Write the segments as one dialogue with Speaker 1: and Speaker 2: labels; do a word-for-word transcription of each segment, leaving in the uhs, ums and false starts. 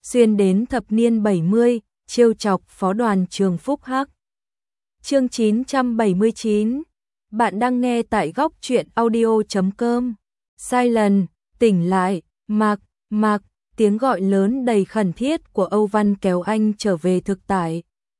Speaker 1: xuyên đến thập niên bảy mươi, trêu chọc phó đoàn trường Phúc Hắc. Chương chín trăm bảy mươi chín. Bạn đang nghe tại góc truyện audio chấm com. Silent, tỉnh lại, Mạc, Mạc, tiếng gọi lớn đầy khẩn thiết của Âu Văn kéo anh trở về thực tại.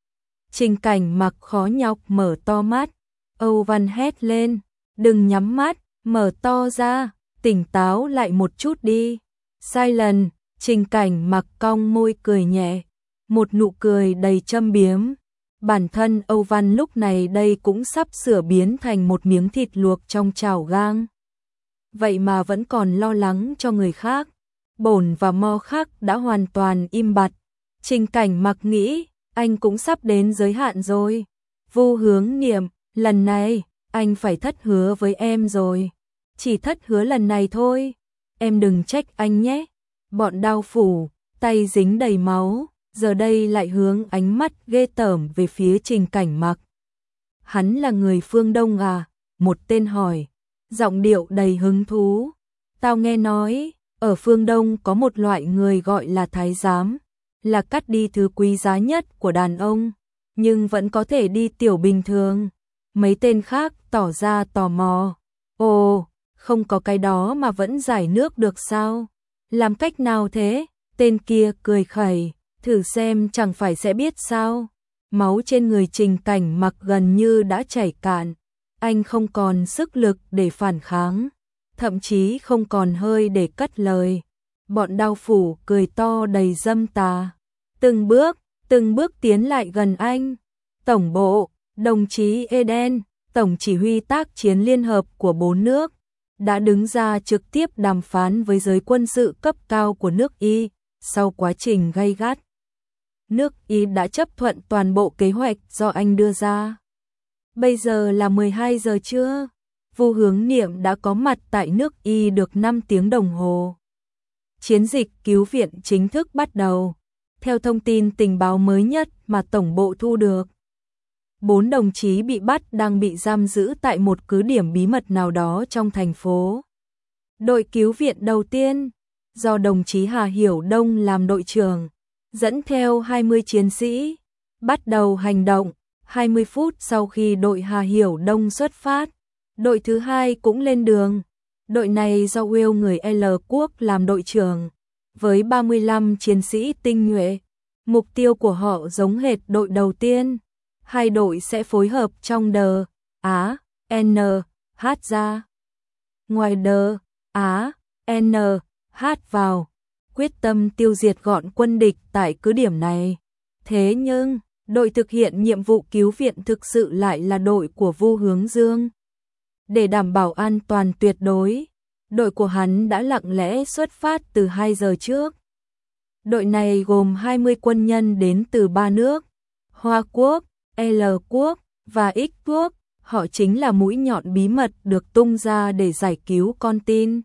Speaker 1: Trình Cảnh Mặc khó nhọc mở to mắt. Âu Văn hét lên, đừng nhắm mắt, mở to ra, tỉnh táo lại một chút đi. Silent, Trình Cảnh Mặc cong môi cười nhẹ, một nụ cười đầy châm biếm. Bản thân Âu Văn lúc này đây cũng sắp sửa biến thành một miếng thịt luộc trong chảo gang. Vậy mà vẫn còn lo lắng cho người khác. Bổn và Mo Khắc đã hoàn toàn im bặt. Trình Cảnh Mặc nghĩ, anh cũng sắp đến giới hạn rồi. Vu Hướng Niệm, lần này, anh phải thất hứa với em rồi. Chỉ thất hứa lần này thôi. Em đừng trách anh nhé. Bọn đao phủ, tay dính đầy máu, giờ đây lại hướng ánh mắt ghê tởm về phía Trình Cảnh Mặc. Hắn là người phương Đông à? Một tên hỏi, giọng điệu đầy hứng thú. Tao nghe nói, ở phương Đông có một loại người gọi là thái giám, là cắt đi thứ quý giá nhất của đàn ông, nhưng vẫn có thể đi tiểu bình thường. Mấy tên khác tỏ ra tò mò. Ồ, không có cái đó mà vẫn giải nước được sao? Làm cách nào thế? Tên kia cười khẩy, thử xem chẳng phải sẽ biết sao. Máu trên người Trình Cảnh Mặc gần như đã chảy cạn. Anh không còn sức lực để phản kháng, thậm chí không còn hơi để cất lời. Bọn đao phủ cười to đầy dâm tà. Từng bước, từng bước tiến lại gần anh. Tổng bộ, đồng chí Eden, tổng chỉ huy tác chiến liên hợp của bốn nước, đã đứng ra trực tiếp đàm phán với giới quân sự cấp cao của nước Y. Sau quá trình gay gắt, nước Y đã chấp thuận toàn bộ kế hoạch do anh đưa ra. Bây giờ là mười hai giờ trưa. Vu Hướng Niệm đã có mặt tại nước Y được năm tiếng đồng hồ. Chiến dịch cứu viện chính thức bắt đầu. Theo thông tin tình báo mới nhất mà tổng bộ thu được, bốn đồng chí bị bắt đang bị giam giữ tại một cứ điểm bí mật nào đó trong thành phố. Đội cứu viện đầu tiên, do đồng chí Hà Hiểu Đông làm đội trưởng, dẫn theo hai mươi chiến sĩ, bắt đầu hành động. hai mươi phút sau khi đội Hà Hiểu Đông xuất phát, đội thứ hai cũng lên đường. Đội này do Will người L quốc làm đội trưởng, với ba mươi lăm chiến sĩ tinh nhuệ. Mục tiêu của họ giống hệt đội đầu tiên. Hai đội sẽ phối hợp trong đờ Á N H ra, ngoài đờ Á N H vào, quyết tâm tiêu diệt gọn quân địch tại cứ điểm này. Thế nhưng, đội thực hiện nhiệm vụ cứu viện thực sự lại là đội của Vu Hướng Dương. Để đảm bảo an toàn tuyệt đối, đội của hắn đã lặng lẽ xuất phát từ hai giờ trước. Đội này gồm hai mươi quân nhân đến từ ba nước, Hoa Quốc, L quốc và X quốc. Họ chính là mũi nhọn bí mật được tung ra để giải cứu con tin.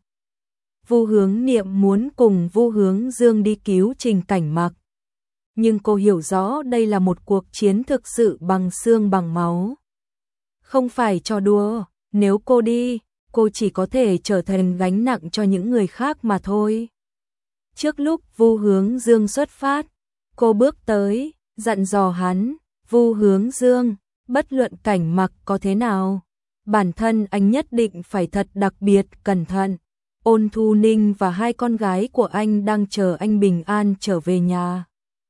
Speaker 1: Vu Hướng Niệm muốn cùng Vu Hướng Dương đi cứu Trình Cảnh Mặc, nhưng cô hiểu rõ đây là một cuộc chiến thực sự bằng xương bằng máu. Không phải trò đùa, nếu cô đi, cô chỉ có thể trở thành gánh nặng cho những người khác mà thôi. Trước lúc Vu Hướng Dương xuất phát, cô bước tới, dặn dò hắn, Vu Hướng Dương, bất luận Cảnh Mặc có thế nào, bản thân anh nhất định phải thật đặc biệt cẩn thận. Ôn Thu Ninh và hai con gái của anh đang chờ anh bình an trở về nhà.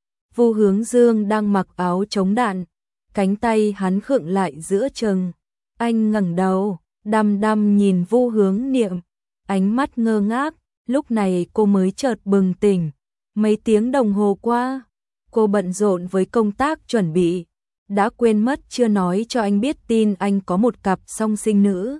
Speaker 1: Vu Hướng Dương đang mặc áo chống đạn, cánh tay hắn khựng lại giữa chừng. Anh ngẩng đầu, đăm đăm nhìn Vu Hướng Niệm, ánh mắt ngơ ngác. Lúc này cô mới chợt bừng tỉnh. Mấy tiếng đồng hồ qua, cô bận rộn với công tác chuẩn bị, đã quên mất chưa nói cho anh biết tin anh có một cặp song sinh nữ.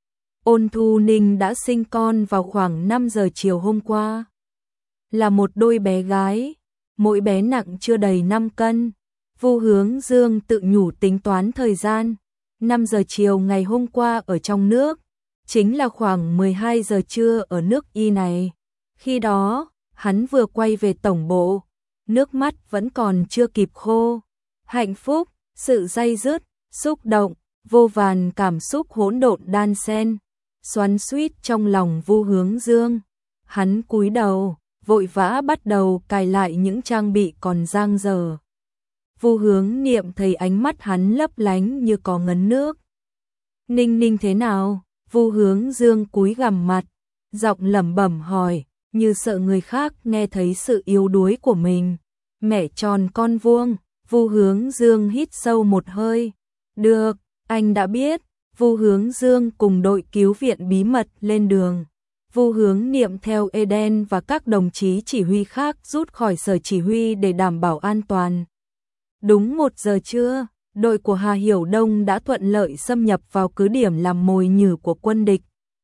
Speaker 1: Ôn Thu Ninh đã sinh con vào khoảng năm giờ chiều hôm qua. Là một đôi bé gái, mỗi bé nặng chưa đầy năm cân. Vu Hướng Dương tự nhủ tính toán thời gian. năm giờ chiều ngày hôm qua ở trong nước, chính là khoảng mười hai giờ trưa ở nước Y này. Khi đó, hắn vừa quay về tổng bộ, nước mắt vẫn còn chưa kịp khô. Hạnh phúc, sự day dứt, xúc động, vô vàn cảm xúc hỗn độn đan xen, xoắn xuýt trong lòng Vu Hướng Dương. Hắn cúi đầu, vội vã bắt đầu cài lại những trang bị còn dang dở. Vu Hướng Niệm thấy ánh mắt hắn lấp lánh như có ngấn nước. Ninh Ninh thế nào? Vu Hướng Dương cúi gằm mặt, giọng lẩm bẩm hỏi, như sợ người khác nghe thấy sự yếu đuối của mình. Mẹ tròn con vuông. Vu Hướng Dương hít sâu một hơi. Được, anh đã biết. Vu Hướng Dương cùng đội cứu viện bí mật lên đường. Vu Hướng Niệm theo Eden và các đồng chí chỉ huy khác rút khỏi sở chỉ huy để đảm bảo an toàn. Đúng một giờ trưa, đội của Hà Hiểu Đông đã thuận lợi xâm nhập vào cứ điểm làm mồi nhử của quân địch.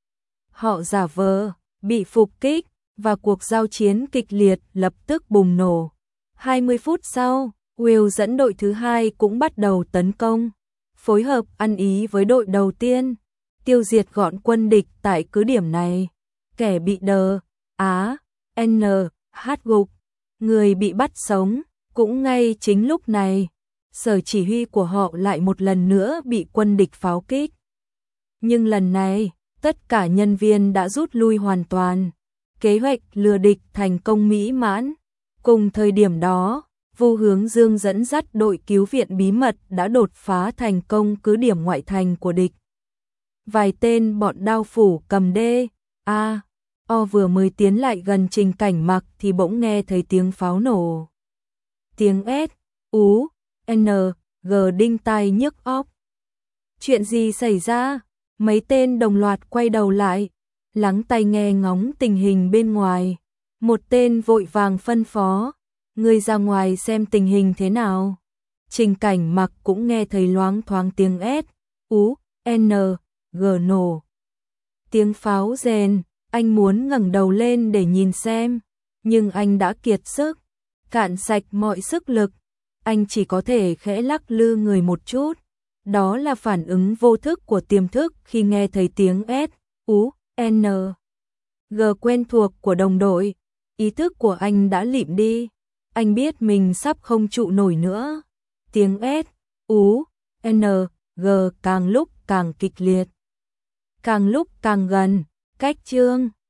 Speaker 1: Họ giả vờ bị phục kích và cuộc giao chiến kịch liệt lập tức bùng nổ. hai mươi phút sau, Will dẫn đội thứ hai cũng bắt đầu tấn công, phối hợp ăn ý với đội đầu tiên, tiêu diệt gọn quân địch tại cứ điểm này. Kẻ bị đờ, á, n, hát gục, người bị bắt sống. Cũng ngay chính lúc này, sở chỉ huy của họ lại một lần nữa bị quân địch pháo kích. Nhưng lần này, tất cả nhân viên đã rút lui hoàn toàn. Kế hoạch lừa địch thành công mỹ mãn. Cùng thời điểm đó, Vu Hướng Dương dẫn dắt đội cứu viện bí mật đã đột phá thành công cứ điểm ngoại thành của địch. Vài tên bọn đao phủ cầm đê, a, o vừa mới tiến lại gần Trình Cảnh Mặc thì bỗng nghe thấy tiếng pháo nổ. Tiếng S, ú, n, g đinh tai nhức óc. Chuyện gì xảy ra? Mấy tên đồng loạt quay đầu lại, lắng tai nghe ngóng tình hình bên ngoài. Một tên vội vàng phân phó, người ra ngoài xem tình hình thế nào. Trình Cảnh Mặc cũng nghe thấy loáng thoáng tiếng S, ú, n, g nổ. Tiếng pháo rền, anh muốn ngẩng đầu lên để nhìn xem, nhưng anh đã kiệt sức, cạn sạch mọi sức lực. Anh chỉ có thể khẽ lắc lư người một chút. Đó là phản ứng vô thức của tiềm thức khi nghe thấy tiếng S, ú, n, g quen thuộc của đồng đội. Ý thức của anh đã lịm đi. Anh biết mình sắp không trụ nổi nữa. Tiếng S, ú, n, g càng lúc càng kịch liệt, càng lúc càng gần. Cách Trương